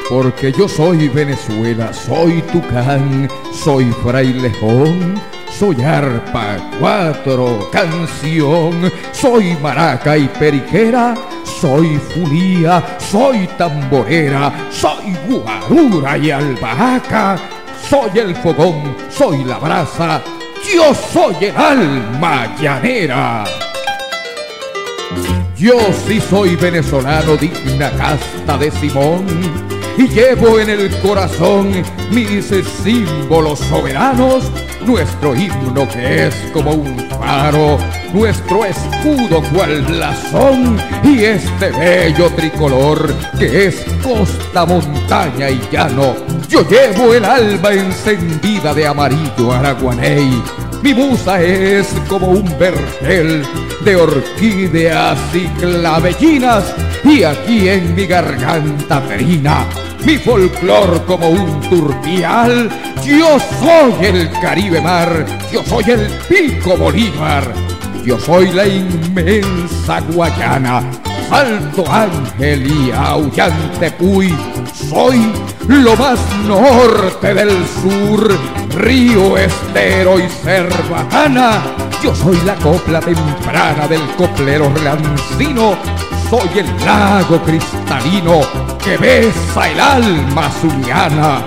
Porque yo soy Venezuela, soy tucán, soy frailejón, soy arpa, cuatro, canción, soy maraca y periquera, soy fulía, soy tamborera, soy guarura y albahaca, soy el fogón, soy la brasa, yo soy el alma llanera. Yo sí soy venezolano, digna casta de Simón, y llevo en el corazón mis símbolos soberanos, nuestro himno que es como un faro, nuestro escudo cual blasón, y este bello tricolor que es costa, montaña y llano. Yo llevo el alma encendida de amarillo araguaney, mi musa es como un vergel de orquídeas y clavellinas, y aquí en mi garganta trina mi folclor como un turpial. Yo soy el Caribe mar, yo soy el Pico Bolívar, yo soy la inmensa Guayana, Salto Ángel y Aullante Puy, soy lo más norte del sur, Río Estero y Cerbatana, yo soy la copla temprana del coplero relancino, soy el lago cristalino que besa el alma zuliana.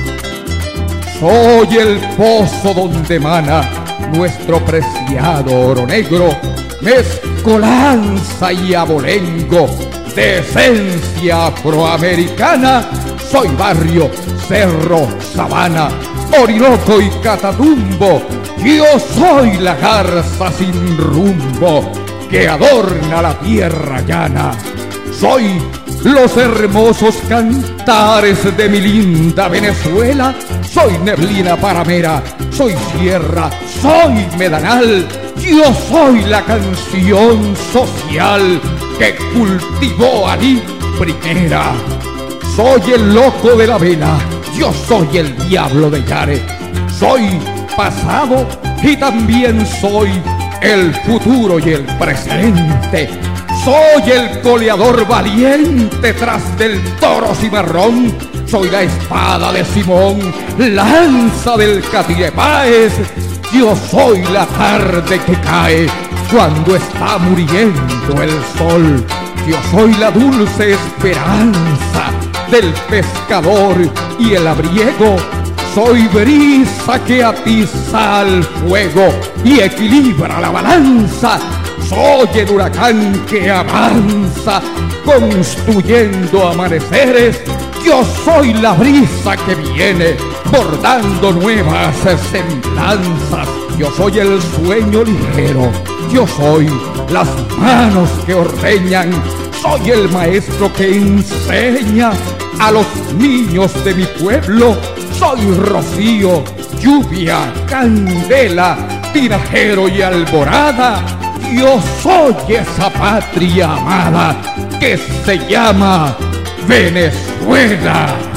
Soy el pozo donde emana nuestro preciado oro negro, mezcolanza y abolengo de esencia afroamericana. Soy barrio, cerro, sabana, Orinoco y Catatumbo. Yo soy la garza sin rumbo que adorna la tierra llana. Soy los hermosos cantares de mi linda Venezuela. Soy neblina paramera, soy sierra, soy medanal. Yo soy la canción social que cultivó Alí Primera. Soy el loco de la vela, yo soy el diablo de Yare. Soy pasado y también soy el futuro y el presente. Soy el coleador valiente tras del toro cimarrón. Soy la espada de Simón, lanza del Catirepáez. Yo soy la tarde que cae cuando está muriendo el sol. Yo soy la dulce esperanza del pescador y el abriego. Soy brisa que atiza al fuego y equilibra la balanza. Soy el huracán que avanza construyendo amaneceres. Yo soy la brisa que viene bordando nuevas semblanzas. Yo soy el sueño ligero. Yo soy las manos que ordeñan. Soy el maestro que enseña a los niños de mi pueblo. Soy rocío, lluvia, candela, tinajero y alborada. Yo soy esa patria amada que se llama Venezuela.